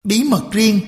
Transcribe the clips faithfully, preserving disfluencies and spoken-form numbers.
Bí mật riêng.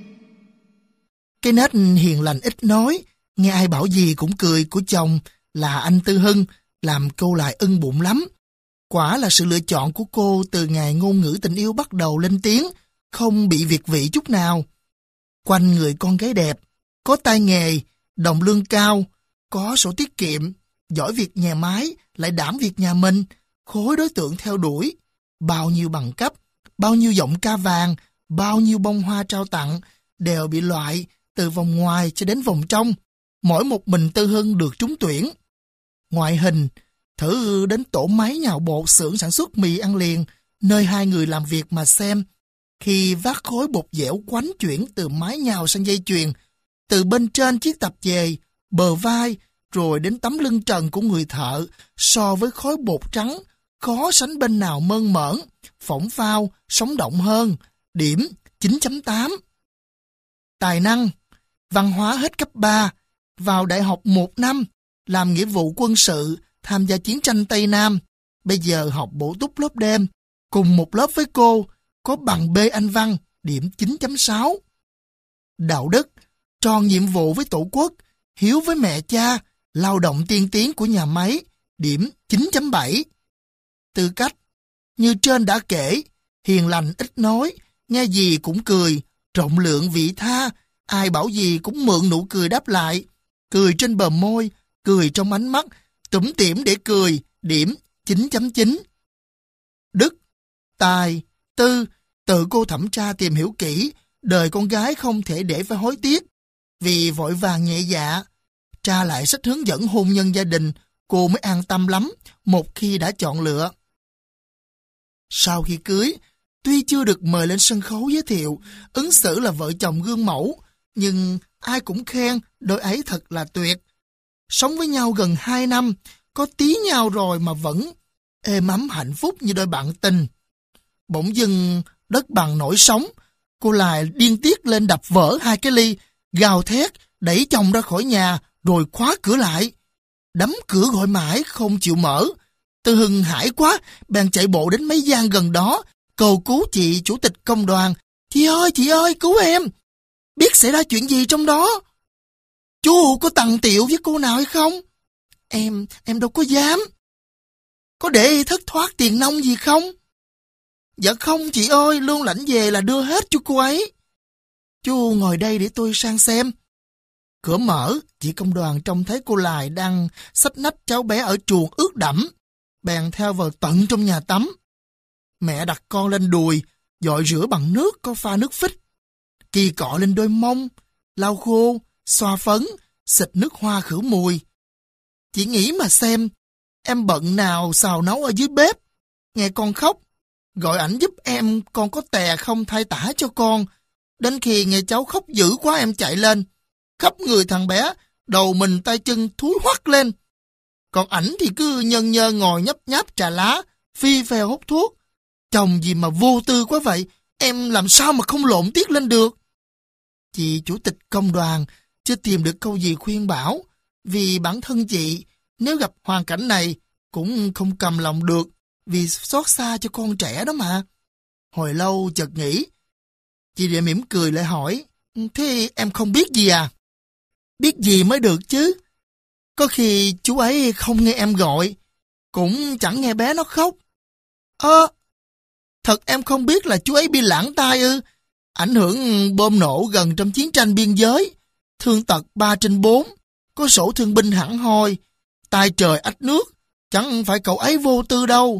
Cái nết hiền lành ít nói, nghe ai bảo gì cũng cười của chồng là anh Tư Hưng làm cô lại ưng bụng lắm. Quả là sự lựa chọn của cô từ ngày ngôn ngữ tình yêu bắt đầu lên tiếng, không bị việt vị chút nào. Quanh người con gái đẹp, có tay nghề, đồng lương cao, có sổ tiết kiệm, giỏi việc nhà máy, lại đảm việc nhà mình, khối đối tượng theo đuổi. Bao nhiêu bằng cấp, bao nhiêu giọng ca vàng, bao nhiêu bông hoa trao tặng đều bị loại từ vòng ngoài cho đến vòng trong. Mỗi một mình Tư Hưng được trúng tuyển. Ngoại hình, thử đến tổ máy nhào bột xưởng sản xuất mì ăn liền, nơi hai người làm việc mà xem. Khi vác khối bột dẻo quánh chuyển từ mái nhào sang dây chuyền, từ bên trên chiếc tập về, bờ vai, rồi đến tấm lưng trần của người thợ, so với khối bột trắng, khó sánh bên nào mơn mởn, phỏng phao, sống động hơn. Điểm chín chấm tám. Tài năng, văn hóa hết cấp ba, vào đại học một năm, làm nghĩa vụ quân sự, tham gia chiến tranh Tây Nam, bây giờ học bổ túc lớp đêm, cùng một lớp với cô, có bằng B Anh văn, điểm chín chấm sáu. Đạo đức, tròn nhiệm vụ với tổ quốc, hiếu với mẹ cha, lao động tiên tiến của nhà máy, điểm chín chấm bảy. Tư cách, như trên đã kể, hiền lành ít nói, nghe gì cũng cười, rộng lượng vị tha, ai bảo gì cũng mượn nụ cười đáp lại, cười trên bờ môi, cười trong ánh mắt, tủm tỉm để cười, điểm chín chấm chín. Đức, tài, tư, tự cô thẩm tra tìm hiểu kỹ, đời con gái không thể để phải hối tiếc, vì vội vàng nhẹ dạ. Tra lại sách hướng dẫn hôn nhân gia đình, cô mới an tâm lắm, một khi đã chọn lựa. Sau khi cưới, tuy chưa được mời lên sân khấu giới thiệu, ứng xử là vợ chồng gương mẫu, nhưng ai cũng khen đôi ấy thật là tuyệt. Sống với nhau gần hai năm, có tí nhau rồi mà vẫn êm ấm hạnh phúc như đôi bạn tình. Bỗng dưng đất bằng nổi sóng, cô lại điên tiết lên đập vỡ hai cái ly, gào thét, đẩy chồng ra khỏi nhà, rồi khóa cửa lại. Đóng cửa gọi mãi không chịu mở. Tư Hưng hãi quá, bèn chạy bộ đến mấy gian gần đó, cầu cứu chị chủ tịch công đoàn. Chị ơi, chị ơi, cứu em! Biết xảy ra chuyện gì trong đó? Chú có tằng tiệu với cô nào hay không? Em, em đâu có dám. Có để thất thoát tiền nong gì không? Dạ không chị ơi, lương lãnh về là đưa hết cho cô ấy. Chú ngồi đây để tôi sang xem. Cửa mở, chị công đoàn trông thấy cô Lài đang xách nách cháu bé ở chuồng ướt đẫm, bèn theo vào tận trong nhà tắm. Mẹ đặt con lên đùi, dội rửa bằng nước có pha nước phích. Kỳ cọ lên đôi mông, lau khô, xoa phấn, xịt nước hoa khử mùi. Chị nghĩ mà xem, em bận nào xào nấu ở dưới bếp, nghe con khóc, gọi ảnh giúp em con có tè không thay tả cho con. Đến khi nghe cháu khóc dữ quá em chạy lên, khắp người thằng bé, đầu mình tay chân thúi hoắt lên. Còn ảnh thì cứ nhơn nhơ ngồi nhấp nháp trà lá, phi phèo hút thuốc. Chồng gì mà vô tư quá vậy, em làm sao mà không lộn tiết lên được. Chị chủ tịch công đoàn chưa tìm được câu gì khuyên bảo, vì bản thân chị nếu gặp hoàn cảnh này cũng không cầm lòng được, vì xót xa cho con trẻ đó mà. Hồi lâu chợt nghĩ, chị để mỉm cười lại hỏi, thế em không biết gì à? Biết gì mới được chứ. Có khi chú ấy không nghe em gọi, cũng chẳng nghe bé nó khóc. Ơ, thật em không biết là chú ấy bị lãng tai ư? Ảnh hưởng bom nổ gần trong chiến tranh biên giới, thương tật ba trên bốn, có sổ thương binh hẳn hoi, tai trời ách nước, chẳng phải cậu ấy vô tư đâu.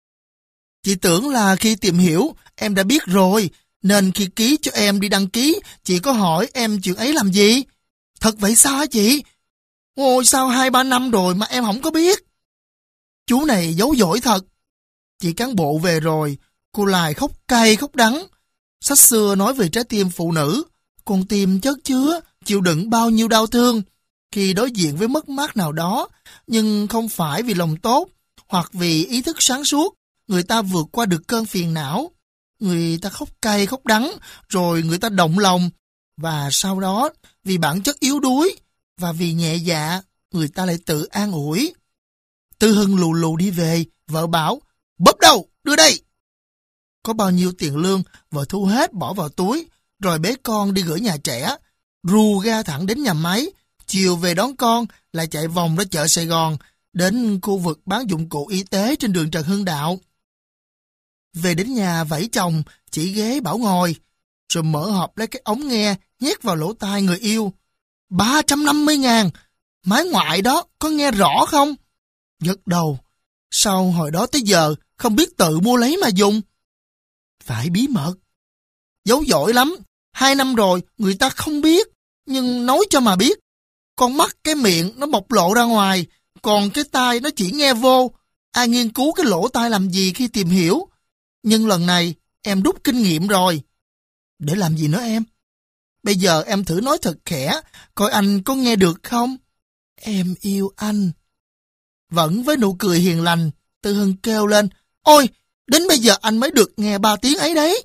Chị tưởng là khi tìm hiểu em đã biết rồi, nên khi ký cho em đi đăng ký, chị có hỏi em chuyện ấy làm gì? Thật vậy sao hả chị? Ôi sao hai ba năm rồi mà em không có biết? Chú này giấu giỏi thật. Chị cán bộ về rồi, cô Lài khóc cay khóc đắng. Sách xưa nói về trái tim phụ nữ, con tim chất chứa, chịu đựng bao nhiêu đau thương khi đối diện với mất mát nào đó, nhưng không phải vì lòng tốt hoặc vì ý thức sáng suốt, người ta vượt qua được cơn phiền não. Người ta khóc cay khóc đắng, rồi người ta động lòng, và sau đó vì bản chất yếu đuối và vì nhẹ dạ, người ta lại tự an ủi. Tư Hưng lù lù đi về, vợ bảo, bóp đâu, đưa đây. Có bao nhiêu tiền lương, vợ thu hết bỏ vào túi, rồi bế con đi gửi nhà trẻ, ru ga thẳng đến nhà máy, chiều về đón con, lại chạy vòng ra chợ Sài Gòn, đến khu vực bán dụng cụ y tế trên đường Trần Hưng Đạo. Về đến nhà vẫy chồng, chỉ ghế bảo ngồi, rồi mở hộp lấy cái ống nghe, nhét vào lỗ tai người yêu. ba trăm năm mươi ngàn, máy ngoại đó, có nghe rõ không? Gật đầu. Sau hồi đó tới giờ, không biết tự mua lấy mà dùng. Phải bí mật. Giấu giỏi lắm. Hai năm rồi, người ta không biết. Nhưng nói cho mà biết. Con mắt cái miệng nó bộc lộ ra ngoài, còn cái tai nó chỉ nghe vô. Ai nghiên cứu cái lỗ tai làm gì khi tìm hiểu. Nhưng lần này, em rút kinh nghiệm rồi. Để làm gì nữa em? Bây giờ em thử nói thật khẽ, coi anh có nghe được không? Em yêu anh. Vẫn với nụ cười hiền lành, Tư Hưng kêu lên, ôi, đến bây giờ anh mới được nghe ba tiếng ấy đấy.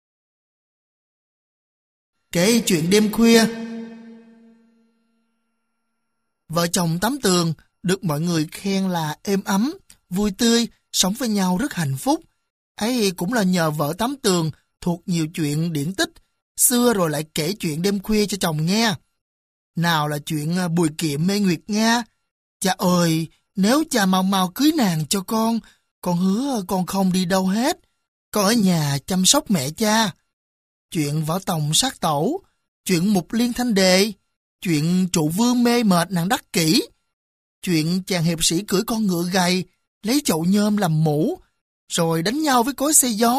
Kể chuyện đêm khuya. Vợ chồng Tám Tường được mọi người khen là êm ấm, vui tươi, sống với nhau rất hạnh phúc. Ấy cũng là nhờ vợ Tám Tường thuộc nhiều chuyện điển tích, xưa rồi lại kể chuyện đêm khuya cho chồng nghe. Nào là chuyện Bùi Kiệm mê Nguyệt Nga. Cha ơi, nếu cha mau mau cưới nàng cho con, con hứa con không đi đâu hết. Con ở nhà chăm sóc mẹ cha. Chuyện Võ Tòng sát tẩu, chuyện Mục Liên Thanh Đề, chuyện Trụ Vương mê mệt nàng Đắc Kỷ, chuyện chàng hiệp sĩ cưỡi con ngựa gầy, lấy chậu nhôm làm mũ, rồi đánh nhau với cối xay gió.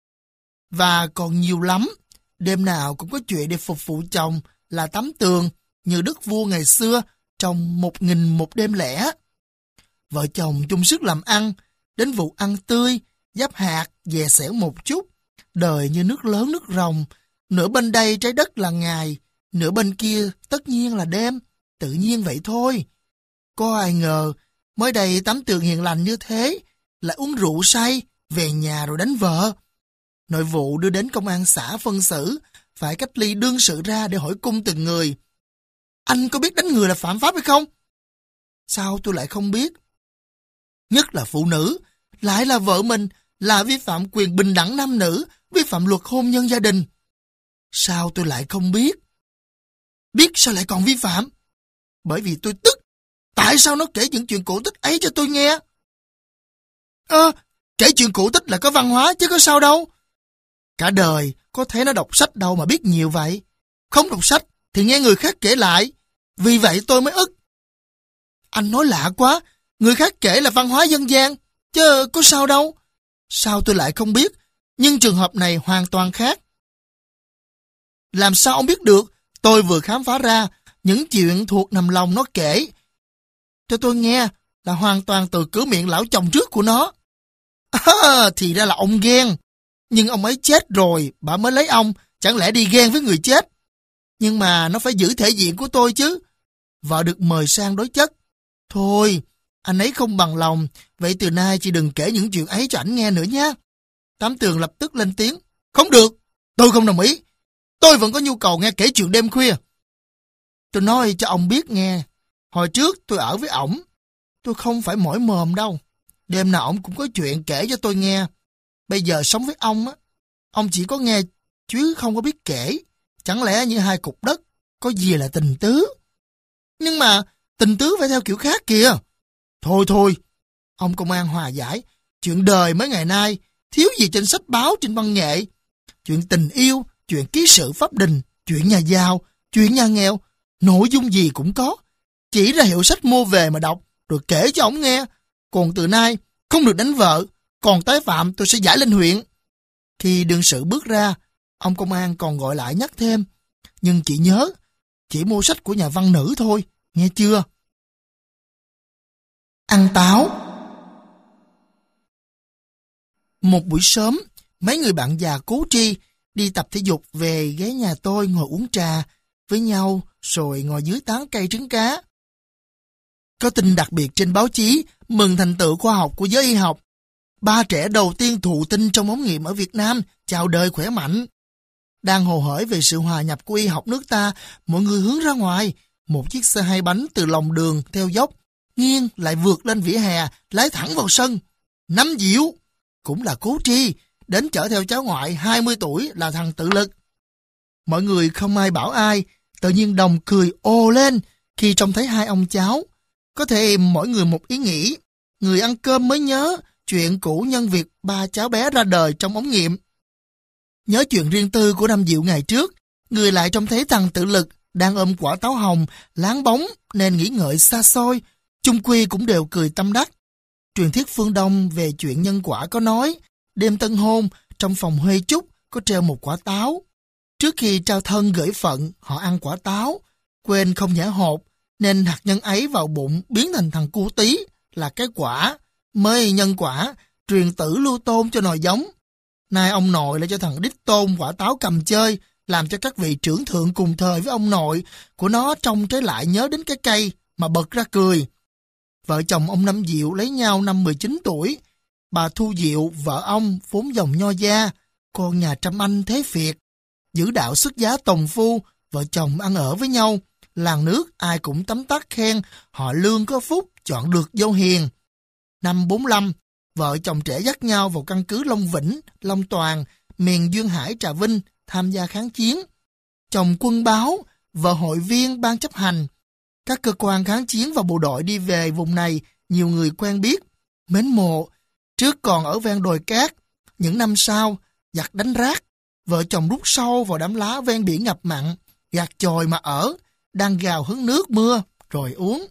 Và còn nhiều lắm, đêm nào cũng có chuyện để phục vụ chồng là Tám Tường, như đức vua ngày xưa, trong một nghìn một đêm lẻ. Vợ chồng chung sức làm ăn, đến vụ ăn tươi, giáp hạt, dè xẻo một chút. Đời như nước lớn nước ròng, nửa bên đây trái đất là ngày, nửa bên kia tất nhiên là đêm, tự nhiên vậy thôi. Có ai ngờ, mới đây Tám Tường hiền lành như thế, lại uống rượu say, về nhà rồi đánh vợ. Nội vụ đưa đến công an xã phân xử, phải cách ly đương sự ra để hỏi cung từng người. Anh có biết đánh người là phạm pháp hay không? Sao tôi lại không biết? Nhất là phụ nữ, lại là vợ mình, là vi phạm quyền bình đẳng nam nữ, vi phạm luật hôn nhân gia đình. Sao tôi lại không biết? Biết sao lại còn vi phạm? Bởi vì tôi tức. Tại sao nó kể những chuyện cổ tích ấy cho tôi nghe? Ơ, à, kể chuyện cổ tích là có văn hóa chứ có sao đâu. Cả đời có thể nó đọc sách đâu mà biết nhiều vậy. Không đọc sách thì nghe người khác kể lại. Vì vậy tôi mới ức. Anh nói lạ quá. Người khác kể là văn hóa dân gian, chứ có sao đâu. Sao tôi lại không biết? Nhưng trường hợp này hoàn toàn khác. Làm sao ông biết được? Tôi vừa khám phá ra những chuyện thuộc nằm lòng nó kể cho tôi nghe là hoàn toàn từ cửa miệng lão chồng trước của nó. À, thì ra là ông ghen. Nhưng ông ấy chết rồi, bà mới lấy ông, chẳng lẽ đi ghen với người chết? Nhưng mà nó phải giữ thể diện của tôi chứ. Vợ được mời sang đối chất. Thôi, anh ấy không bằng lòng, vậy từ nay chị đừng kể những chuyện ấy cho ảnh nghe nữa nhé. Tám Tường lập tức lên tiếng. Không được, tôi không đồng ý. Tôi vẫn có nhu cầu nghe kể chuyện đêm khuya. Tôi nói cho ông biết nghe. Hồi trước tôi ở với ổng, tôi không phải mỏi mồm đâu. Đêm nào ổng cũng có chuyện kể cho tôi nghe. Bây giờ sống với ông á, ông chỉ có nghe chứ không có biết kể. Chẳng lẽ như hai cục đất, có gì là tình tứ? Nhưng mà tình tứ phải theo kiểu khác kìa. Thôi thôi, ông công an hòa giải. Chuyện đời mấy ngày nay, thiếu gì trên sách báo, trên văn nghệ. Chuyện tình yêu, chuyện ký sự pháp đình, chuyện nhà giàu, chuyện nhà nghèo, nội dung gì cũng có. Chỉ ra hiệu sách mua về mà đọc, rồi kể cho ổng nghe. Còn từ nay, không được đánh vợ, còn tái phạm tôi sẽ giải lên huyện. Khi đương sự bước ra, ông công an còn gọi lại nhắc thêm. Nhưng chị nhớ, chỉ mua sách của nhà văn nữ thôi, nghe chưa? Ăn táo. Một buổi sớm, mấy người bạn già cố tri đi tập thể dục về ghé nhà tôi ngồi uống trà với nhau rồi ngồi dưới tán cây trứng cá. Có tin đặc biệt trên báo chí mừng thành tựu khoa học của giới y học. Ba trẻ đầu tiên thụ tinh trong ống nghiệm ở Việt Nam chào đời khỏe mạnh. Đang hồ hởi về sự hòa nhập của y học nước ta, mọi người hướng ra ngoài. Một chiếc xe hai bánh từ lòng đường theo dốc, nghiêng lại vượt lên vỉa hè, lái thẳng vào sân. Năm Diệu, cũng là cố tri, đến chở theo cháu ngoại hai mươi tuổi là thằng Tự Lực. Mọi người không ai bảo ai, tự nhiên đồng cười ồ lên khi trông thấy hai ông cháu. Có thể mỗi người một ý nghĩ, người ăn cơm mới nhớ chuyện cũ nhân việc ba cháu bé ra đời trong ống nghiệm. Nhớ chuyện riêng tư của Năm Diệu ngày trước, người lại trông thấy thằng Tự Lực đang ôm quả táo hồng, láng bóng nên nghĩ ngợi xa xôi, chung quy cũng đều cười tâm đắc. Truyền thuyết phương Đông về chuyện nhân quả có nói, đêm tân hôn, trong phòng Huê Trúc có treo một quả táo. Trước khi trao thân gửi phận, họ ăn quả táo, quên không nhả hột, nên hạt nhân ấy vào bụng biến thành thằng cu tí là cái quả, mới nhân quả, truyền tử lưu tôn cho nòi giống. Nay ông nội lại cho thằng đích tôn quả táo cầm chơi, làm cho các vị trưởng thượng cùng thời với ông nội của nó trông trái lại nhớ đến cái cây mà bật ra cười. Vợ chồng ông Năm Diệu lấy nhau năm mười chín tuổi. Bà Thu Diệu, vợ ông, vốn dòng nho gia, con nhà trăm anh thế Việt. Giữ đạo xuất giá tòng phu, vợ chồng ăn ở với nhau. Làng nước ai cũng tấm tắc khen họ lương có phúc, chọn được dâu hiền. Năm bốn lăm, vợ chồng trẻ dắt nhau vào căn cứ Long Vĩnh, Long Toàn, miền Duyên Hải, Trà Vinh, tham gia kháng chiến. Chồng quân báo, vợ hội viên ban chấp hành. Các cơ quan kháng chiến và bộ đội đi về vùng này, nhiều người quen biết. Mến mộ, trước còn ở ven đồi cát, những năm sau, giặc đánh rác. Vợ chồng rút sâu vào đám lá ven biển ngập mặn, gạt chòi mà ở, đang gào hứng nước mưa, rồi uống.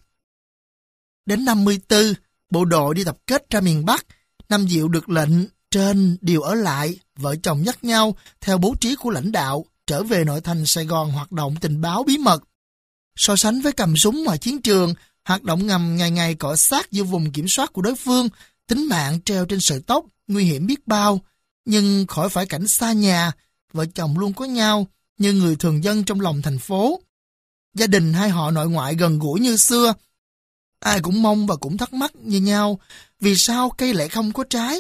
Đến năm mươi tư, bộ đội đi tập kết ra miền Bắc. Năm Diệu được lệnh trên điều ở lại, vợ chồng dắt nhau theo bố trí của lãnh đạo trở về nội thành Sài Gòn hoạt động tình báo bí mật. So sánh với cầm súng ngoài chiến trường, hoạt động ngầm ngày ngày cọ sát giữa vùng kiểm soát của đối phương, tính mạng treo trên sợi tóc, nguy hiểm biết bao. Nhưng khỏi phải cảnh xa nhà, vợ chồng luôn có nhau như người thường dân trong lòng thành phố. Gia đình hai họ nội ngoại gần gũi như xưa. Ai cũng mong và cũng thắc mắc như nhau, vì sao cây lại không có trái?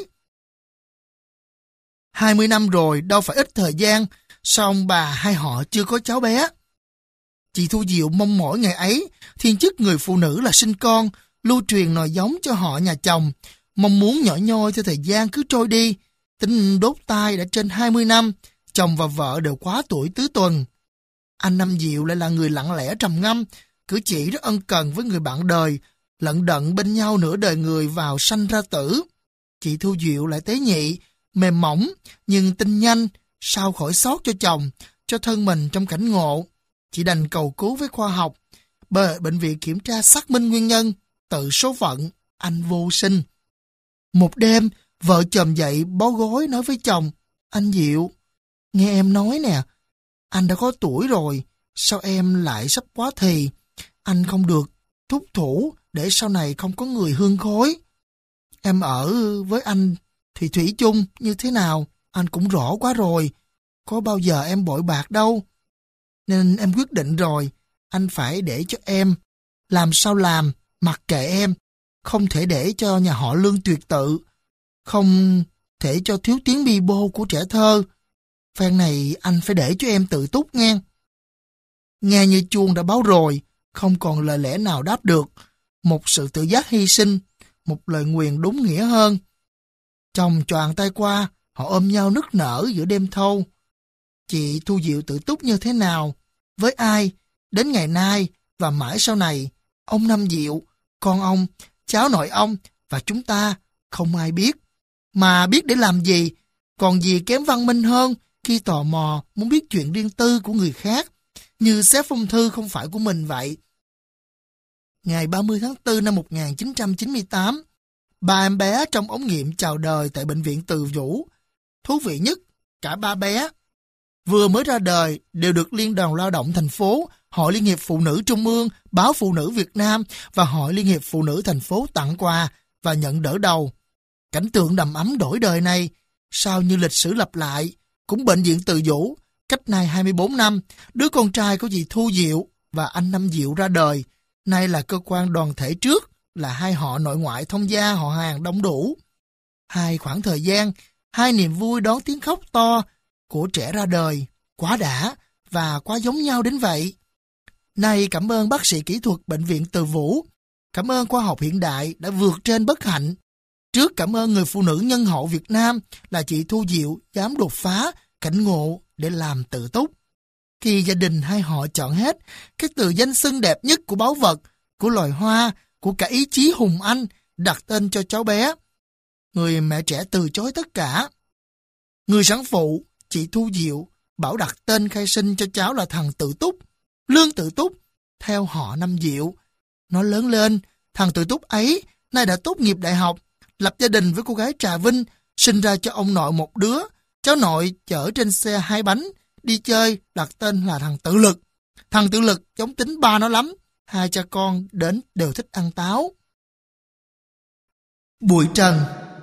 Hai mươi năm rồi, đâu phải ít thời gian, sao ông bà hai họ chưa có cháu bé? Chị Thu Diệu mong mỏi ngày ấy, thiên chức người phụ nữ là sinh con, lưu truyền nòi giống cho họ nhà chồng, mong muốn nhỏ nhoi theo thời gian cứ trôi đi. Tính đốt tai đã trên hai mươi năm, chồng và vợ đều quá tuổi tứ tuần. Anh Năm Diệu lại là người lặng lẽ trầm ngâm, cử chỉ rất ân cần với người bạn đời, lận đận bên nhau nửa đời người vào sanh ra tử. Chị Thu Diệu lại tế nhị, mềm mỏng, nhưng tinh nhanh, sao khỏi sót cho chồng, cho thân mình trong cảnh ngộ. Chị đành cầu cứu với khoa học, bởi bệnh viện kiểm tra xác minh nguyên nhân, tự số phận, anh vô sinh. Một đêm, vợ chồng dậy bó gối nói với chồng, anh Diệu, nghe em nói nè, anh đã có tuổi rồi, sao em lại sắp quá thì, anh không được thúc thủ để sau này không có người hương khói. Em ở với anh thì thủy chung như thế nào, anh cũng rõ quá rồi, có bao giờ em bội bạc đâu. Nên em quyết định rồi, anh phải để cho em, làm sao làm, mặc kệ em, không thể để cho nhà họ Lương tuyệt tự, không thể cho thiếu tiếng bi bô của trẻ thơ. Phen này anh phải để cho em tự túc nghe. Nghe như chuông đã báo rồi, không còn lời lẽ nào đáp được, một sự tự giác hy sinh, một lời nguyền đúng nghĩa hơn. Chồng choàng tay qua, họ ôm nhau nức nở giữa đêm thâu. Chị Thu Diệu tự túc như thế nào, với ai, đến ngày nay và mãi sau này, ông Năm Diệu, con ông, cháu nội ông và chúng ta không ai biết. Mà biết để làm gì, còn gì kém văn minh hơn khi tò mò muốn biết chuyện riêng tư của người khác, như xé phong thư không phải của mình vậy. Ngày ba mươi tháng tư năm một nghìn chín trăm chín mươi tám, ba em bé trong ống nghiệm chào đời tại bệnh viện Từ Dũ. Thú vị nhất, cả ba bé vừa mới ra đời đều được Liên đoàn Lao động thành phố, Hội Liên hiệp Phụ nữ Trung ương, Báo Phụ nữ Việt Nam và Hội Liên hiệp Phụ nữ thành phố tặng quà và nhận đỡ đầu. Cảnh tượng đầm ấm đổi đời này, sao như lịch sử lặp lại, cũng bệnh viện Từ Dũ, cách nay hai mươi bốn năm, đứa con trai của dì Thu Diệu và anh Năm Diệu ra đời, nay là cơ quan đoàn thể trước, là hai họ nội ngoại thông gia họ hàng đông đủ. Hai khoảng thời gian, hai niềm vui đón tiếng khóc to của trẻ ra đời, quá đã và quá giống nhau đến vậy. Nay cảm ơn bác sĩ kỹ thuật bệnh viện Từ Vũ, cảm ơn khoa học hiện đại đã vượt trên bất hạnh. Trước cảm ơn người phụ nữ nhân hậu Việt Nam là chị Thu Diệu dám đột phá, cảnh ngộ để làm tự túc. Khi gia đình hai họ chọn hết các từ danh xưng đẹp nhất của báu vật, của loài hoa, của cả ý chí hùng anh, đặt tên cho cháu bé, người mẹ trẻ từ chối tất cả. Người sản phụ, chị Thu Diệu, bảo đặt tên khai sinh cho cháu là thằng Tự Túc, Lương Tự Túc, theo họ Năm Diệu. Nó lớn lên, thằng Tự Túc ấy nay đã tốt nghiệp đại học, lập gia đình với cô gái Trà Vinh, sinh ra cho ông nội một đứa. Cháu nội chở trên xe hai bánh, đi chơi, đặt tên là thằng Tự Lực. Thằng Tự Lực giống tính ba nó lắm, hai cha con đến đều thích ăn táo. Bụi trần.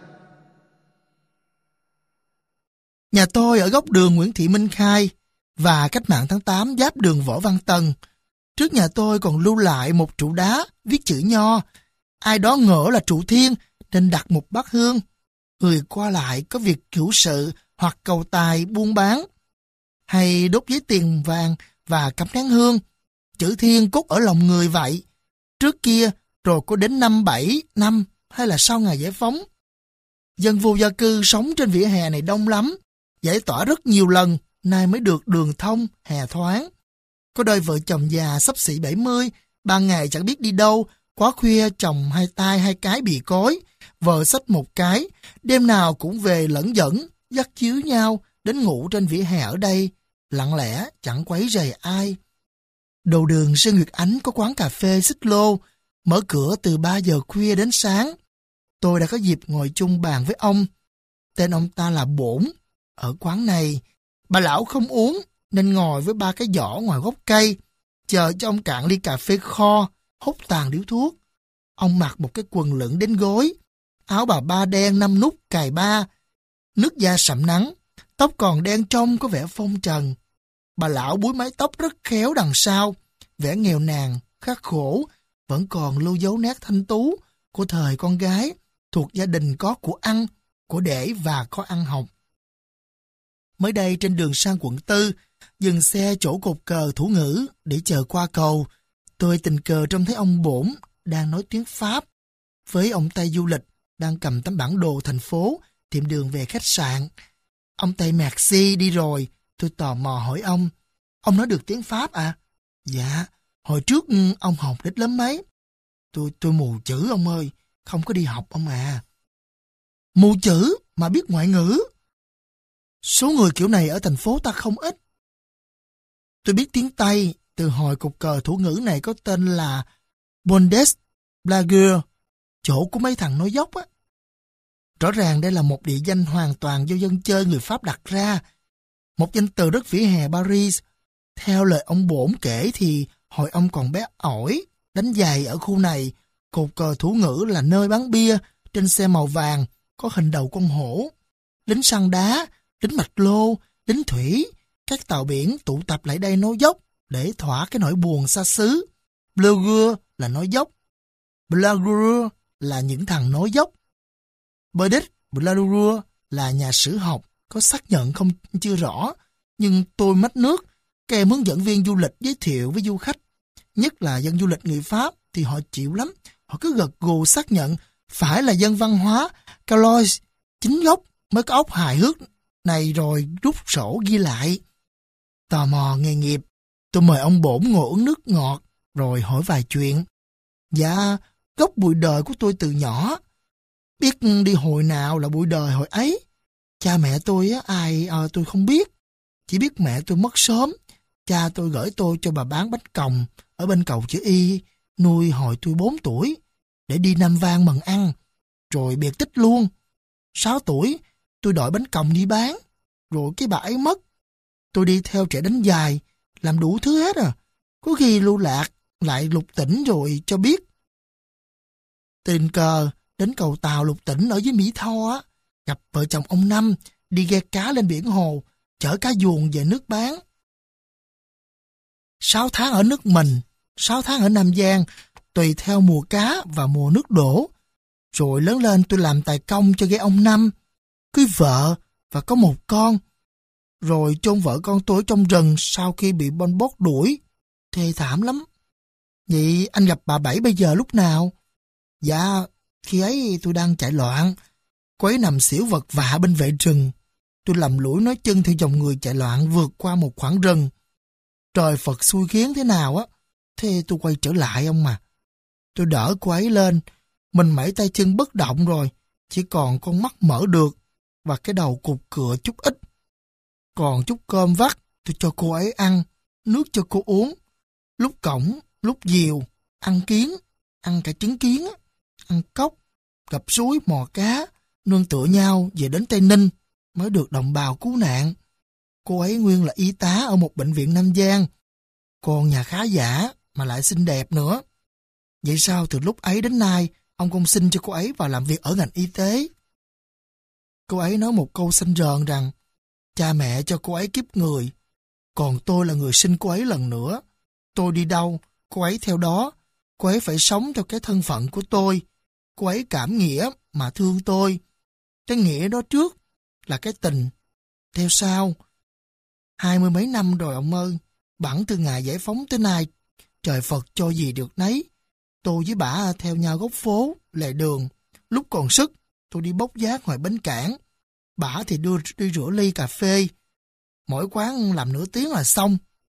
Nhà tôi ở góc đường Nguyễn Thị Minh Khai và Cách mạng tháng tám giáp đường Võ Văn Tần. Trước nhà tôi còn lưu lại một trụ đá viết chữ Nho. Ai đó ngỡ là trụ thiên nên đặt một bát hương. Người qua lại có việc hữu sự hoặc cầu tài buôn bán, hay đốt giấy tiền vàng và cắm nén hương. Chữ thiên cốt ở lòng người vậy. Trước kia rồi có đến năm bảy năm hay là sau ngày giải phóng. Dân vô gia cư sống trên vỉa hè này đông lắm. Giải tỏa rất nhiều lần, nay mới được đường thông, hè thoáng. Có đôi vợ chồng già xấp xỉ bảy mươi, ban ngày chẳng biết đi đâu, quá khuya chồng hai tay hai cái bị cối, vợ xách một cái, đêm nào cũng về lẫn dẫn, dắt chiếu nhau, đến ngủ trên vỉa hè ở đây, lặng lẽ chẳng quấy rầy ai. Đầu đường Sơn Nguyệt Ánh có quán cà phê xích lô, mở cửa từ ba giờ khuya đến sáng. Tôi đã có dịp ngồi chung bàn với ông. Tên ông ta là Bổn. Ở quán này, bà lão không uống nên ngồi với ba cái giỏ ngoài gốc cây, chờ cho ông cạn ly cà phê kho, hút tàn điếu thuốc. Ông mặc một cái quần lửng đến gối, áo bà ba đen năm nút cài ba, nước da sậm nắng, tóc còn đen trong có vẻ phong trần. Bà lão búi mái tóc rất khéo đằng sau, vẻ nghèo nàn, khắc khổ, vẫn còn lưu dấu nét thanh tú của thời con gái, thuộc gia đình có của ăn, của để và có ăn học. Mới đây trên đường sang quận tư, dừng xe chỗ cột cờ Thủ Ngữ để chờ qua cầu, tôi tình cờ trông thấy ông Bổn đang nói tiếng Pháp với ông Tây du lịch đang cầm tấm bản đồ thành phố tìm đường về khách sạn. Ông Tây merci đi rồi, tôi tò mò hỏi ông, ông nói được tiếng Pháp à? Dạ, hồi trước ông học ít lắm mấy. Tôi tôi mù chữ ông ơi, không có đi học ông à. Mù chữ mà biết ngoại ngữ? Số người kiểu này ở thành phố ta không ít. Tôi biết tiếng Tây, từ hồi cục cờ Thủ Ngữ này có tên là Bundesblager, chỗ của mấy thằng nói dốc á. Rõ ràng đây là một địa danh hoàn toàn do dân chơi người Pháp đặt ra, một danh từ rất vỉa hè Paris. Theo lời ông Bổn kể thì hồi ông còn bé ỏi, đánh giày ở khu này, cột cờ Thủ Ngữ là nơi bán bia, trên xe màu vàng, có hình đầu con hổ. Lính săn đá, lính mạch lô, lính thủy, các tàu biển tụ tập lại đây nói dốc để thỏa cái nỗi buồn xa xứ. Blogger là nói dốc, Blogger là những thằng nói dốc. Berdit Blogger là nhà sử học, có xác nhận không chưa rõ, nhưng tôi mách nước, kèm hướng dẫn viên du lịch giới thiệu với du khách, nhất là dân du lịch người Pháp thì họ chịu lắm, họ cứ gật gù xác nhận phải là dân văn hóa Calois chính gốc mới có óc hài hước này, rồi rút sổ ghi lại. Tò mò nghề nghiệp, tôi mời ông Bổn ngồi uống nước ngọt, rồi hỏi vài chuyện. Dạ, gốc bụi đời của tôi từ nhỏ. Biết đi hồi nào là bụi đời hồi ấy. Cha mẹ tôi á, ai à, tôi không biết. Chỉ biết mẹ tôi mất sớm. Cha tôi gửi tôi cho bà bán bánh còng ở bên cầu chữ Y, nuôi hồi tôi bốn tuổi, để đi Nam Vang mần ăn, rồi biệt tích luôn. Sáu tuổi, tôi đòi bánh còng đi bán, rồi cái bà ấy mất. Tôi đi theo trẻ đánh dài, làm đủ thứ hết à. Có khi lưu lạc, lại lục tỉnh rồi cho biết. Tình cờ, đến cầu tàu lục tỉnh ở dưới Mỹ Tho á, gặp vợ chồng ông Năm đi ghe cá lên biển hồ, chở cá vuông về nước bán. Sáu tháng ở nước mình, sáu tháng ở Nam Giang, tùy theo mùa cá và mùa nước đổ. Rồi lớn lên tôi làm tài công cho ghe ông Năm, cưới vợ và có một con. Rồi chôn vợ con tôi trong rừng sau khi bị Pol Pot đuổi. Thê thảm lắm. Vậy anh gặp bà Bảy bây giờ lúc nào? Dạ, khi ấy tôi đang chạy loạn. Cô ấy nằm xỉu vật vạ bên vệ rừng. Tôi lầm lũi nói chân theo dòng người chạy loạn vượt qua một khoảng rừng. trời Phật xui khiến thế nào á. Thế tôi quay trở lại ông mà. Tôi đỡ cô ấy lên, mình mẩy tay chân bất động rồi, chỉ còn con mắt mở được và cái đầu cục cựa chút ít. Còn chút cơm vắt tôi cho cô ấy ăn, nước cho cô uống. Lúc cổng, lúc diều, ăn kiến, ăn cả trứng kiến, ăn cốc, gặp suối mò cá, nương tựa nhau về đến Tây Ninh mới được đồng bào cứu nạn. Cô ấy nguyên là y tá ở một bệnh viện Nam Giang, còn nhà khá giả mà lại xinh đẹp nữa. Vậy sao từ lúc ấy đến nay ông không xin cho cô ấy vào làm việc ở ngành y tế? Cô ấy nói một câu xanh rờn rằng cha mẹ cho cô ấy kiếp người, còn tôi là người sinh cô ấy lần nữa. Tôi đi đâu, cô ấy theo đó. Cô ấy phải sống theo cái thân phận của tôi. Cô ấy cảm nghĩa mà thương tôi. Cái nghĩa đó trước là cái tình. Theo sau, hai mươi mấy năm rồi ông ơi, bẵng từ ngày giải phóng tới nay, trời Phật cho gì được nấy. Tôi với bả theo nhau góc phố, lề đường. Lúc còn sức, tôi đi bốc vác ngoài bến cảng. Bả thì đưa đi rửa ly cà phê. Mỗi quán làm nửa tiếng là xong.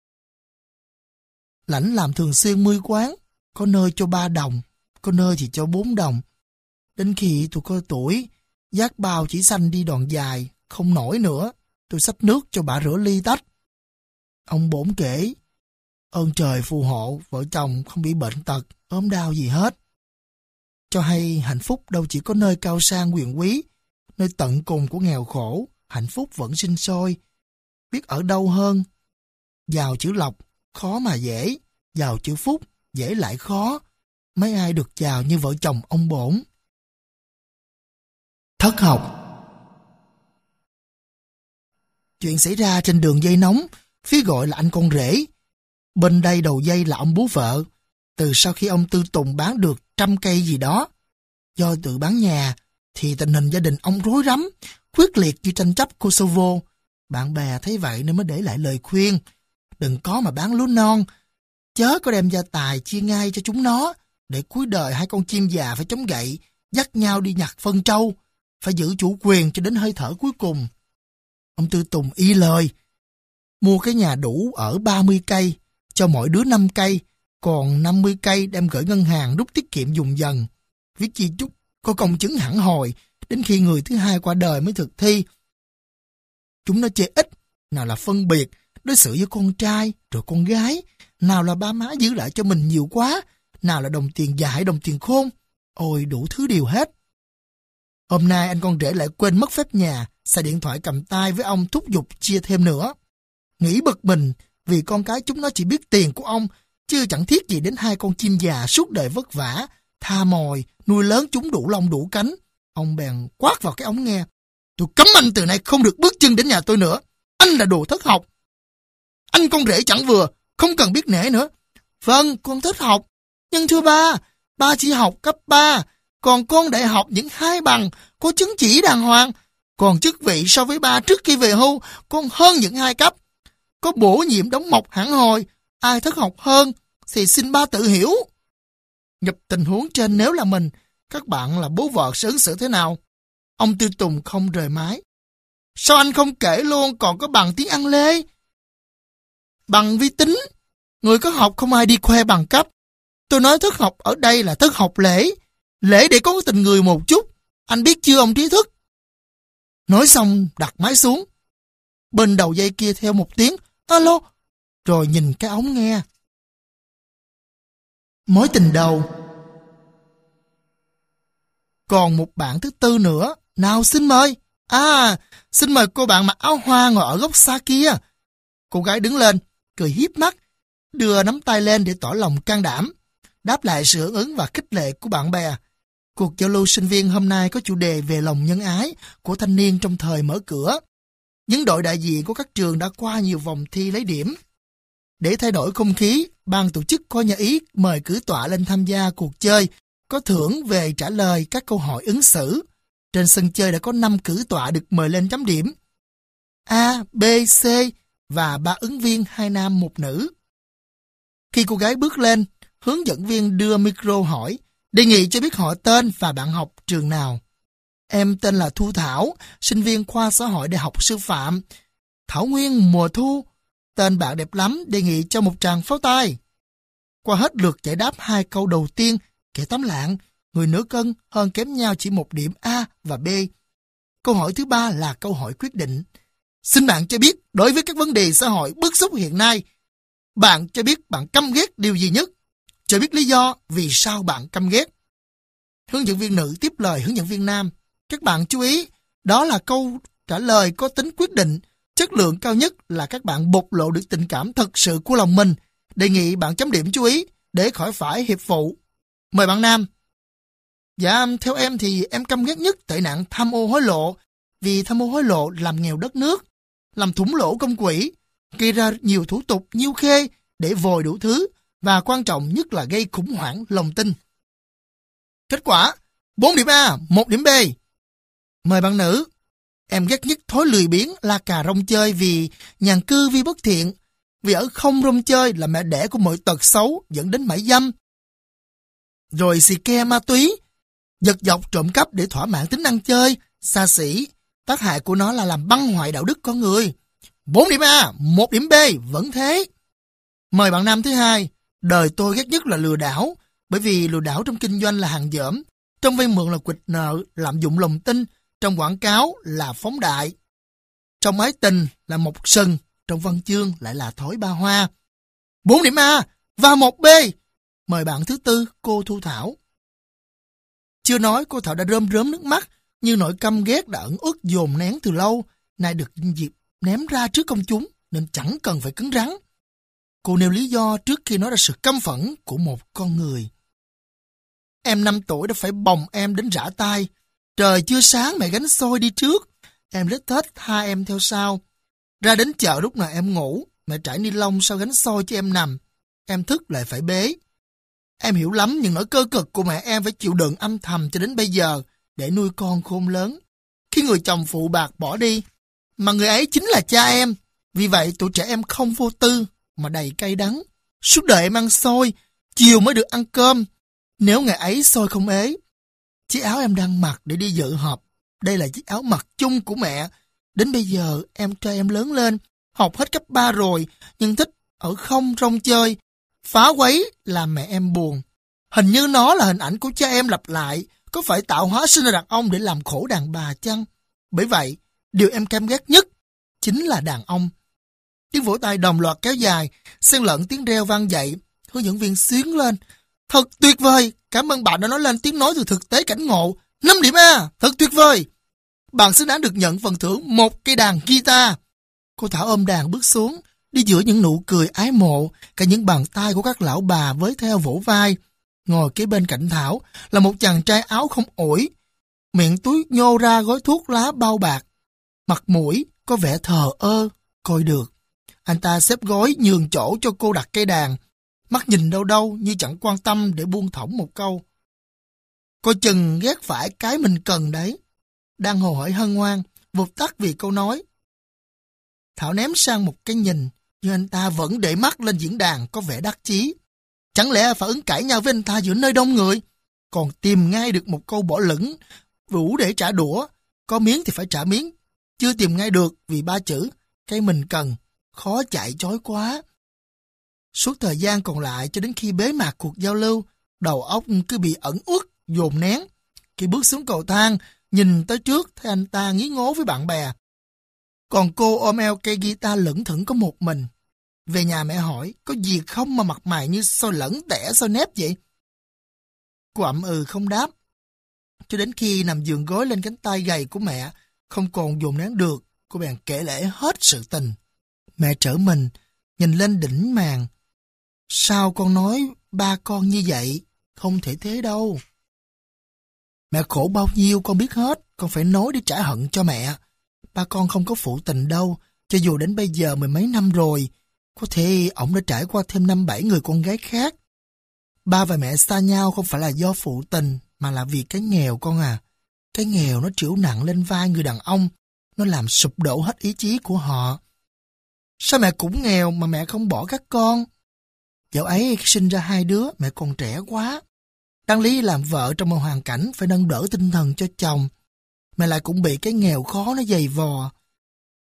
Lãnh làm thường xuyên mươi quán, có nơi cho ba đồng, có nơi thì cho bốn đồng. Đến khi tôi có tuổi, vác bao chỉ xanh đi đoạn dài, không nổi nữa, tôi xách nước cho bả rửa ly tách. Ông bổn kể, ơn trời phù hộ, vợ chồng không bị bệnh tật, ốm đau gì hết. Cho hay hạnh phúc đâu chỉ có nơi cao sang quyền quý, nơi tận cùng của nghèo khổ, hạnh phúc vẫn sinh sôi. Biết ở đâu hơn, giàu chữ lộc, khó mà dễ, giàu chữ phúc, dễ lại khó. Mấy ai được giàu như vợ chồng ông bổn. Thất học. Chuyện xảy ra trên đường dây nóng, phía gọi là anh con rể. Bên đây đầu dây là ông bố vợ. Từ sau khi ông Tư Tùng bán được trăm cây gì đó, do tự bán nhà, thì tình hình gia đình ông rối rắm, quyết liệt như tranh chấp Kosovo. Bạn bè thấy vậy nên mới để lại lời khuyên. Đừng có mà bán lúa non, chớ có đem gia tài chia ngay cho chúng nó, để cuối đời hai con chim già phải chống gậy, dắt nhau đi nhặt phân trâu, phải giữ chủ quyền cho đến hơi thở cuối cùng. Ông Tư Tùng y lời, mua cái nhà đủ ở ba mươi cây, cho mỗi đứa năm cây, còn năm mươi cây đem gửi ngân hàng rút tiết kiệm dùng dần. Viết chi chúc có công chứng hẳn hồi, đến khi người thứ hai qua đời mới thực thi. Chúng nó chê ít, nào là phân biệt, đối xử với con trai, rồi con gái, nào là ba má giữ lại cho mình nhiều quá, nào là đồng tiền dại, đồng tiền khôn, ôi đủ thứ điều hết. Hôm nay anh con rể lại quên mất phép nhà, xài điện thoại cầm tay với ông thúc giục chia thêm nữa. Nghĩ bực mình, vì con cái chúng nó chỉ biết tiền của ông, chứ chẳng thiết gì đến hai con chim già suốt đời vất vả, tha mồi, nuôi lớn chúng đủ lông đủ cánh. Ông bèn quát vào cái ống nghe, tôi cấm anh từ nay không được bước chân đến nhà tôi nữa. Anh là đồ thất học. Anh con rể chẳng vừa, không cần biết nể nữa. Vâng, con thích học. Nhưng thưa ba, ba chỉ học cấp ba, còn con đại học những hai bằng, có chứng chỉ đàng hoàng. Còn chức vị so với ba trước khi về hưu, con hơn những hai cấp. Có bổ nhiệm đóng mộc hẳn hồi, ai thất học hơn, thì xin ba tự hiểu. Nhập tình huống trên nếu là mình, các bạn là bố vợ sẽ ứng xử thế nào? Ông Tư Tùng không rời mái. Sao anh không kể luôn còn có bằng tiếng Ăn Lê? Bằng vi tính, người có học không ai đi khoe bằng cấp. Tôi nói thất học ở đây là thất học lễ, lễ để có tình người một chút. Anh biết chưa ông trí thức? Nói xong đặt máy xuống. Bên đầu dây kia theo một tiếng alo, rồi nhìn cái ống nghe. Mối tình đầu. Còn một bạn thứ tư nữa, nào xin mời. À, xin mời cô bạn mặc áo hoa ngồi ở góc xa kia. Cô gái đứng lên, cười hiếp mắt, đưa nắm tay lên để tỏ lòng can đảm, đáp lại sự hưởng ứng và khích lệ của bạn bè. Cuộc giao lưu sinh viên hôm nay có chủ đề về lòng nhân ái của thanh niên trong thời mở cửa. Những đội đại diện của các trường đã qua nhiều vòng thi lấy điểm. Để thay đổi không khí, ban tổ chức có nhà ý mời cử tọa lên tham gia cuộc chơi, có thưởng về trả lời các câu hỏi ứng xử. Trên sân chơi đã có năm cử tọa được mời lên chấm điểm. A, B, C và ba ứng viên, hai nam một nữ. Khi cô gái bước lên, hướng dẫn viên đưa micro hỏi, đề nghị cho biết họ tên và bạn học trường nào. Em tên là Thu Thảo, sinh viên khoa xã hội Đại học Sư phạm. Thảo Nguyên mùa thu, Tên bạn đẹp lắm, đề nghị cho một tràng pháo tay. Qua hết lượt giải đáp hai câu đầu tiên, kẻ tấm lạng, người nửa cân hơn kém nhau chỉ một điểm A và B. Câu hỏi thứ ba là câu hỏi quyết định. Xin bạn cho biết, đối với các vấn đề xã hội bức xúc hiện nay, bạn cho biết bạn căm ghét điều gì nhất? Cho biết lý do vì sao bạn căm ghét. Hướng dẫn viên nữ tiếp lời hướng dẫn viên nam. Các bạn chú ý, đó là câu trả lời có tính quyết định. Chất lượng cao nhất là các bạn bộc lộ được tình cảm thật sự của lòng mình. Đề nghị bạn chấm điểm chú ý để khỏi phải hiệp phụ. Mời bạn nam. Dạ, theo em thì em căm ghét nhất tệ nạn tham ô hối lộ. Vì tham ô hối lộ làm nghèo đất nước, làm thủng lỗ công quỹ, gây ra nhiều thủ tục nhiêu khê để vòi đủ thứ, và quan trọng nhất là gây khủng hoảng lòng tin. Kết quả, bốn điểm A, một điểm B. Mời bạn nữ. Em ghét nhất thói lười biếng la cà rong chơi vì nhàn cư vi bất thiện, vì ở không rong chơi là mẹ đẻ của mọi tật xấu dẫn đến mãi dâm. Rồi xì ke ma túy, giật dọc trộm cắp để thỏa mãn tính ăn chơi, xa xỉ. Tác hại của nó là làm băng hoại đạo đức con người. bốn điểm A, một điểm B, vẫn thế. Mời bạn nam thứ hai. Đời tôi ghét nhất là lừa đảo, bởi vì lừa đảo trong kinh doanh là hàng dởm, trong vay mượn là quỵt nợ, lạm dụng lòng tin, trong quảng cáo là phóng đại, trong ái tình là một sừng, trong văn chương lại là thói ba hoa. bốn điểm A và một B. Mời bạn thứ tư, cô Thu Thảo. Chưa nói cô Thảo đã rơm rớm nước mắt, như nỗi căm ghét đã ẩn ức dồn nén từ lâu, nay được dịp ném ra trước công chúng nên chẳng cần phải cứng rắn. Cô nêu lý do trước khi nói ra sự căm phẫn của một con người. Em năm tuổi đã phải bồng em đến rã tay. Trời chưa sáng mẹ gánh xôi đi trước. Em lết thết hai em theo sau. Ra đến chợ lúc nào em ngủ, mẹ trải ni lông sau gánh xôi cho em nằm. Em thức lại phải bế. Em hiểu lắm những nỗi cơ cực của mẹ em phải chịu đựng âm thầm cho đến bây giờ để nuôi con khôn lớn. Khi người chồng phụ bạc bỏ đi, mà người ấy chính là cha em. Vì vậy tụi trẻ em không vô tư mà đầy cay đắng. Suốt đời em ăn xôi, chiều mới được ăn cơm. Nếu ngày ấy xôi không ế, chiếc áo em đang mặc để đi dự họp, đây là chiếc áo mặc chung của mẹ. Đến bây giờ em trai em lớn lên, học hết cấp ba rồi, nhưng thích ở không rong chơi, phá quấy làm mẹ em buồn. Hình như nó là hình ảnh của cha em lặp lại, có phải tạo hóa sinh ra đàn ông để làm khổ đàn bà chăng? Bởi vậy, điều em căm ghét nhất chính là đàn ông. Tiếng vỗ tay đồng loạt kéo dài, xen lẫn tiếng reo vang dậy. Hướng dẫn viên xuyến lên. Thật tuyệt vời, cảm ơn bạn đã nói lên tiếng nói từ thực tế cảnh ngộ. năm điểm A, thật tuyệt vời. Bạn xứng đáng được nhận phần thưởng một cây đàn guitar. Cô Thảo ôm đàn bước xuống, đi giữa những nụ cười ái mộ, cả những bàn tay của các lão bà với theo vỗ vai. Ngồi kế bên cạnh Thảo là một chàng trai áo không ủi, miệng túi nhô ra gói thuốc lá bao bạc. Mặt mũi có vẻ thờ ơ, coi được. Anh ta xếp gói nhường chỗ cho cô đặt cây đàn, mắt nhìn đâu đâu như chẳng quan tâm để buông thõng một câu. Coi chừng ghét phải cái mình cần đấy. Đang hồ hởi hân hoan, vụt tắt vì câu nói. Thảo ném sang một cái nhìn, nhưng anh ta vẫn để mắt lên diễn đàn có vẻ đắc chí. Chẳng lẽ phải ứng cãi nhau với anh ta giữa nơi đông người? Còn tìm ngay được một câu bỏ lửng, đủ để trả đũa. Có miếng thì phải trả miếng. Chưa tìm ngay được vì ba chữ, cái mình cần, khó chạy chối quá. Suốt thời gian còn lại cho đến khi bế mạc cuộc giao lưu, đầu óc cứ bị ẩn uất, dồn nén. Khi bước xuống cầu thang, nhìn tới trước thấy anh ta ngí ngố với bạn bè. Còn cô ôm eo cây guitar lững thững có một mình. Về nhà mẹ hỏi, có gì không mà mặt mày như soi lẫn tẻ soi nếp vậy? Cô ậm ừ không đáp. Cho đến khi nằm giường gối lên cánh tay gầy của mẹ, không còn dồn nén được, cô bèn kể lể hết sự tình. Mẹ trở mình, nhìn lên đỉnh màn. Sao con nói ba con như vậy? Không thể thế đâu. Mẹ khổ bao nhiêu con biết hết, con phải nói để trả hận cho mẹ. Ba con không có phụ tình đâu, cho dù đến bây giờ mười mấy năm rồi. Có thể ổng đã trải qua thêm năm bảy người con gái khác. Ba và mẹ xa nhau không phải là do phụ tình, mà là vì cái nghèo con à. Cái nghèo nó trĩu nặng lên vai người đàn ông, nó làm sụp đổ hết ý chí của họ. Sao mẹ cũng nghèo mà mẹ không bỏ các con? Dạo ấy sinh ra hai đứa, mẹ còn trẻ quá. Đáng lý làm vợ trong một hoàn cảnh phải nâng đỡ tinh thần cho chồng. Mẹ lại cũng bị cái nghèo khó nó dày vò.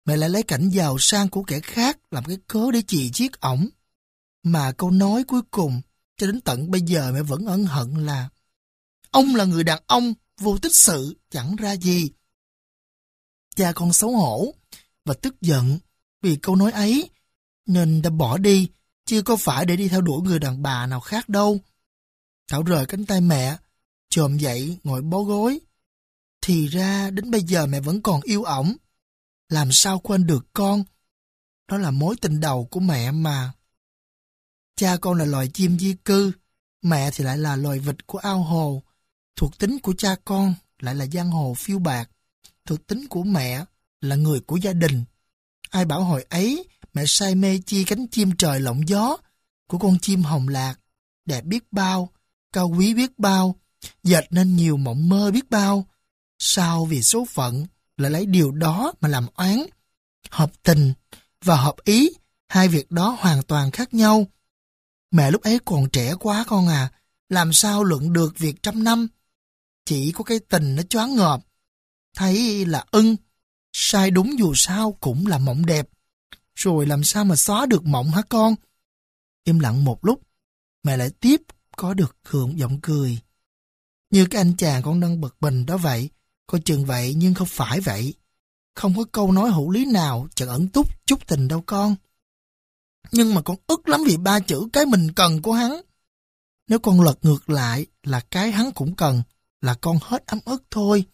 mẹ lại lấy cảnh giàu sang của kẻ khác làm cái cớ để chì chiết ổng. Mà câu nói cuối cùng cho đến tận bây giờ mẹ vẫn ân hận là ông là người đàn ông vô tích sự chẳng ra gì. Cha con xấu hổ và tức giận vì câu nói ấy nên đã bỏ đi, chứ có phải để đi theo đuổi người đàn bà nào khác đâu. Thảo rời cánh tay mẹ, chồm dậy ngồi bó gối. Thì ra đến bây giờ mẹ vẫn còn yêu ổng. Làm sao quên được con? Đó là mối tình đầu của mẹ mà. Cha con là loài chim di cư, mẹ thì lại là loài vịt của ao hồ. Thuộc tính của cha con lại là giang hồ phiêu bạc. Thuộc tính của mẹ là người của gia đình. Ai bảo hồi ấy mẹ say mê chi cánh chim trời lộng gió của con chim hồng lạc, đẹp biết bao, cao quý biết bao, dệt nên nhiều mộng mơ biết bao. Sao vì số phận lại lấy điều đó mà làm oán? Hợp tình và hợp ý, hai việc đó hoàn toàn khác nhau. Mẹ lúc ấy còn trẻ quá con à, làm sao luận được việc trăm năm. Chỉ có cái tình nó choáng ngợp, thấy là ưng, sai đúng dù sao cũng là mộng đẹp. Rồi làm sao mà xóa được mộng hả con? Im lặng một lúc, mẹ lại tiếp có được hưởng giọng cười. Như cái anh chàng con đang bực mình đó vậy, coi chừng vậy nhưng không phải vậy. Không có câu nói hữu lý nào chẳng ẩn túc chút tình đâu con. Nhưng mà con ức lắm vì ba chữ cái mình cần của hắn. Nếu con lật ngược lại là cái hắn cũng cần, là con hết ấm ức thôi.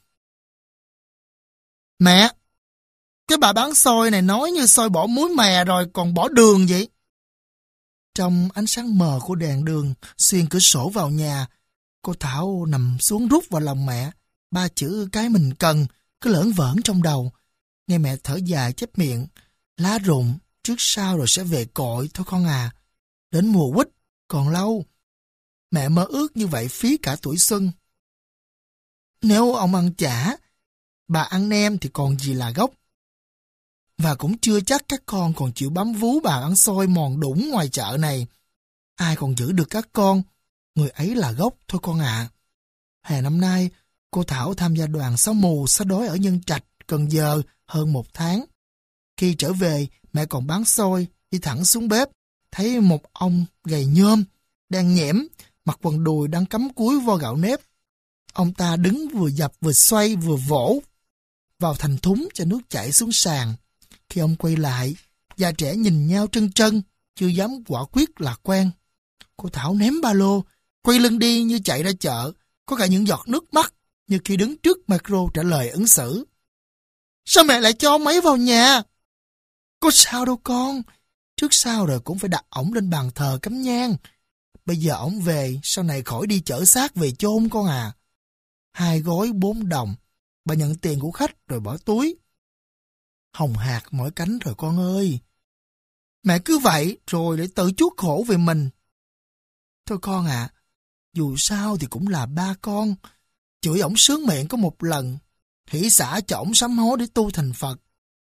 Mẹ! Cái bà bán xôi này nói như xôi bỏ muối mè rồi còn bỏ đường vậy. Trong ánh sáng mờ của đèn đường xuyên cửa sổ vào nhà, cô Thảo nằm xuống rút vào lòng mẹ. Ba chữ cái mình cần cứ lởn vởn trong đầu. Nghe mẹ thở dài chép miệng. Lá rụng trước sau rồi sẽ về cội thôi con à. Đến mùa quýt còn lâu. Mẹ mơ ước như vậy phí cả tuổi xuân. Nếu ông ăn chả, bà ăn nem thì còn gì là gốc. Và cũng chưa chắc các con còn chịu bám vú bà ăn xôi mòn đũng ngoài chợ này. Ai còn giữ được các con, người ấy là gốc thôi con ạ. À. Hè năm nay, cô Thảo tham gia đoàn sáu mù sáu đói ở Nhân Trạch, Cần Giờ hơn một tháng. Khi trở về, mẹ còn bán xôi, đi thẳng xuống bếp, thấy một ông gầy nhôm, đang nhẽm, mặc quần đùi đang cắm cúi vo gạo nếp. Ông ta đứng vừa dập vừa xoay vừa vỗ vào thành thúng cho nước chảy xuống sàn. Khi ông quay lại, già trẻ nhìn nhau trân trân, chưa dám quả quyết lạc quen. Cô Thảo ném ba lô, quay lưng đi như chạy ra chợ, có cả những giọt nước mắt như khi đứng trước micro trả lời ứng xử. Sao mẹ lại cho ông ấy vào nhà? Có sao đâu con, trước sau rồi cũng phải đặt ổng lên bàn thờ cắm nhang. Bây giờ ổng về, sau này khỏi đi chở xác về chôn con à. Hai gói bốn đồng, bà nhận tiền của khách rồi bỏ túi. Hồng hạc mỏi cánh rồi con ơi. Mẹ cứ vậy rồi để tự chuốc khổ về mình. Thôi con ạ, à, dù sao thì cũng là ba con. Chửi ổng sướng miệng có một lần, hỷ xả cho ổng sám hối để tu thành Phật.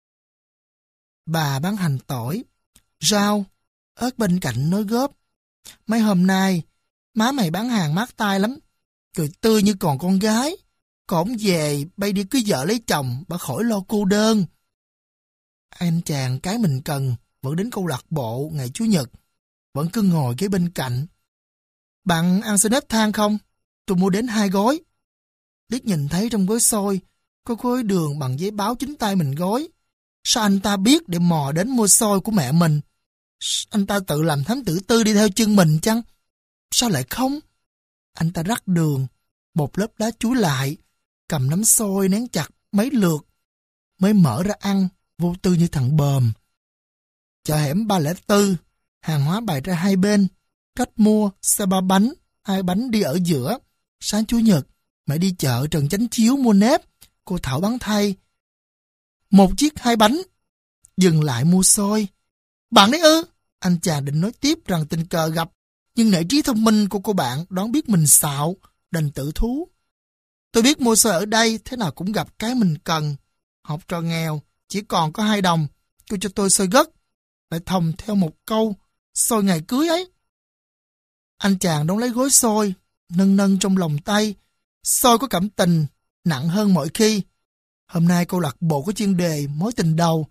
Bà bán hành tỏi, rau, ớt bên cạnh nói góp. Mấy hôm nay, má mày bán hàng mát tay lắm, cười tươi như còn con gái. Còn về bay đi cưới vợ lấy chồng, bà khỏi lo cô đơn. Anh chàng cái mình cần vẫn đến câu lạc bộ ngày Chủ nhật, vẫn cứ ngồi kế bên cạnh. Bạn ăn xe nếp than không? Tôi mua đến hai gói. Liếc nhìn thấy trong gói xôi có gói đường bằng giấy báo chính tay mình gói. Sao anh ta biết để mò đến mua xôi của mẹ mình? Anh ta tự làm thám tử tư đi theo chân mình chăng? Sao lại không? Anh ta rắc đường, một lớp đá chuối lại, cầm nắm xôi nén chặt mấy lượt, mới mở ra ăn, vô tư như thằng bờm. Chợ hẻm ba không bốn, hàng hóa bày ra hai bên, cách mua, xe ba bánh, hai bánh đi ở giữa. Sáng Chủ nhật, mẹ đi chợ Trần Chánh Chiếu mua nếp, cô Thảo bán thay. Một chiếc hai bánh, dừng lại mua xôi. Bạn đấy ư? Anh chàng định nói tiếp rằng tình cờ gặp, nhưng nể trí thông minh của cô bạn đoán biết mình xạo, đành tự thú. Tôi biết mua xôi ở đây, thế nào cũng gặp cái mình cần. Học trò nghèo, chỉ còn có hai đồng, cô cho tôi xôi gấc. Lại thòng theo một câu, xôi ngày cưới ấy. Anh chàng đón lấy gối xôi, nâng nâng trong lòng tay. Xôi có cảm tình, nặng hơn mọi khi. Hôm nay câu lạc bộ có chuyên đề mối tình đầu,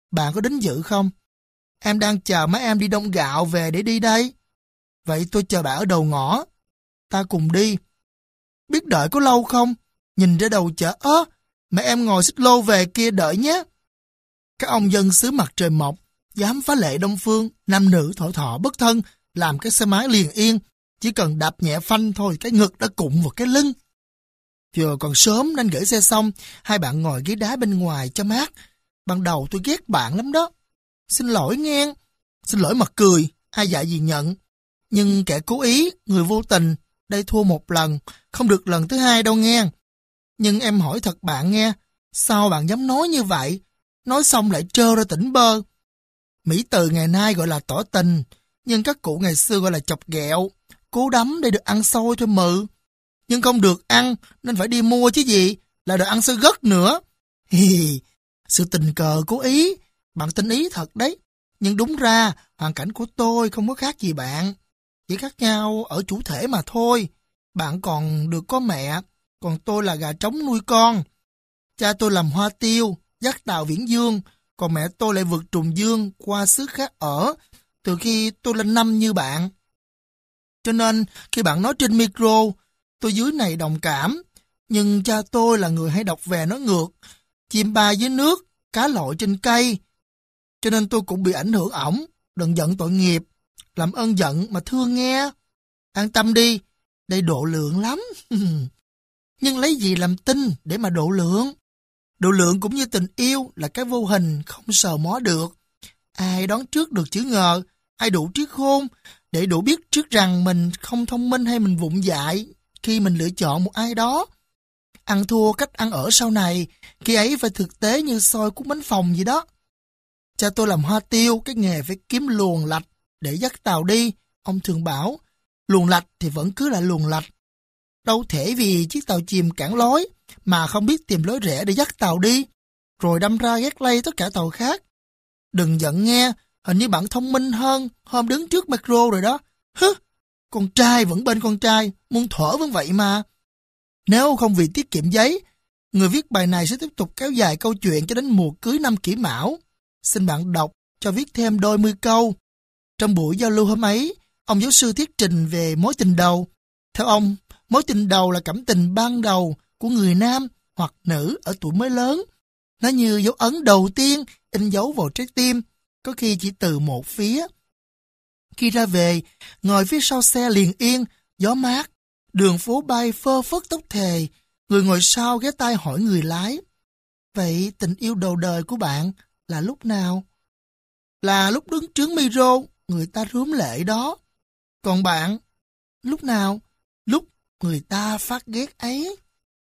Bạn có đến dự không? Em đang chờ mấy em đi đông gạo về để đi đây. Vậy tôi chờ bạn ở đầu ngõ. Ta cùng đi. Biết đợi có lâu không? Nhìn ra đầu chợ, ớ, mẹ em ngồi xích lô về kia đợi nhé. Các ông dân xứ mặt trời mọc, dám phá lệ Đông Phương, nam nữ thọ thọ bất thân, làm cái xe máy liền yên, chỉ cần đạp nhẹ phanh thôi cái ngực đã cụng vào cái lưng. Giờ còn sớm nên gửi xe xong, hai bạn ngồi ghế đá bên ngoài cho mát. Ban đầu tôi ghét bạn lắm đó. Xin lỗi nghe. Xin lỗi mặt cười, ai dạy gì nhận. Nhưng kẻ cố ý, người vô tình, đây thua một lần, không được lần thứ hai đâu nghe. Nhưng em hỏi thật bạn nghe, sao bạn dám nói như vậy? Nói xong lại trơ ra tỉnh bơ. Mỹ từ ngày nay gọi là tỏ tình, nhưng các cụ ngày xưa gọi là chọc ghẹo. Cố đắm để được ăn xôi thôi mự. Nhưng không được ăn nên phải đi mua chứ gì, là được ăn xôi gấc nữa. Hi hi, sự tình cờ cố ý, bạn tinh ý thật đấy. Nhưng đúng ra hoàn cảnh của tôi không có khác gì bạn, chỉ khác nhau ở chủ thể mà thôi. Bạn còn được có mẹ, còn tôi là gà trống nuôi con. Cha tôi làm hoa tiêu, dắt tàu viễn dương, còn mẹ tôi lại vượt trùng dương qua xứ khác ở, từ khi tôi lên năm như bạn. Cho nên khi bạn nói trên micro, tôi dưới này đồng cảm, nhưng cha tôi là người hay đọc về nói ngược, chim bay dưới nước, cá lội trên cây. Cho nên tôi cũng bị ảnh hưởng ổng, đừng giận tội nghiệp, làm ơn giận mà thương nghe. An tâm đi, đây độ lượng lắm. Nhưng lấy gì làm tin để mà độ lượng? Độ lượng cũng như tình yêu là cái vô hình không sờ mó được. Ai đoán trước được chữ ngờ, ai đủ trí khôn, để đủ biết trước rằng mình không thông minh hay mình vụng dại khi mình lựa chọn một ai đó. Ăn thua cách ăn ở sau này, khi ấy phải thực tế như xôi cuốn bánh phồng vậy đó. Cha tôi làm hoa tiêu, cái nghề phải kiếm luồng lạch để dắt tàu đi. Ông thường bảo, luồng lạch thì vẫn cứ là luồng lạch. Đâu thể vì chiếc tàu chìm cản lối mà không biết tìm lối rẽ để dắt tàu đi, rồi đâm ra ghét lây tất cả tàu khác. Đừng giận nghe, hình như bạn thông minh hơn hôm đứng trước micro rồi đó. Hứ, con trai vẫn bên con trai, muốn thở vẫn vậy mà. Nếu không vì tiết kiệm giấy, người viết bài này sẽ tiếp tục kéo dài câu chuyện cho đến mùa cưới năm Kỷ Mão. Xin bạn đọc cho viết thêm đôi mươi câu. Trong buổi giao lưu hôm ấy, ông giáo sư thuyết trình về mối tình đầu. Theo ông, mối tình đầu là cảm tình ban đầu của người nam hoặc nữ ở tuổi mới lớn. Nó như dấu ấn đầu tiên in dấu vào trái tim, có khi chỉ từ một phía. Khi ra về, ngồi phía sau xe liền yên, gió mát, đường phố bay phơ phất tóc thề, người ngồi sau ghé tai hỏi người lái. Vậy tình yêu đầu đời của bạn là lúc nào? Là lúc đứng trước micro, người ta rướm lệ đó. Còn bạn, lúc nào? Lúc người ta phát ghét ấy.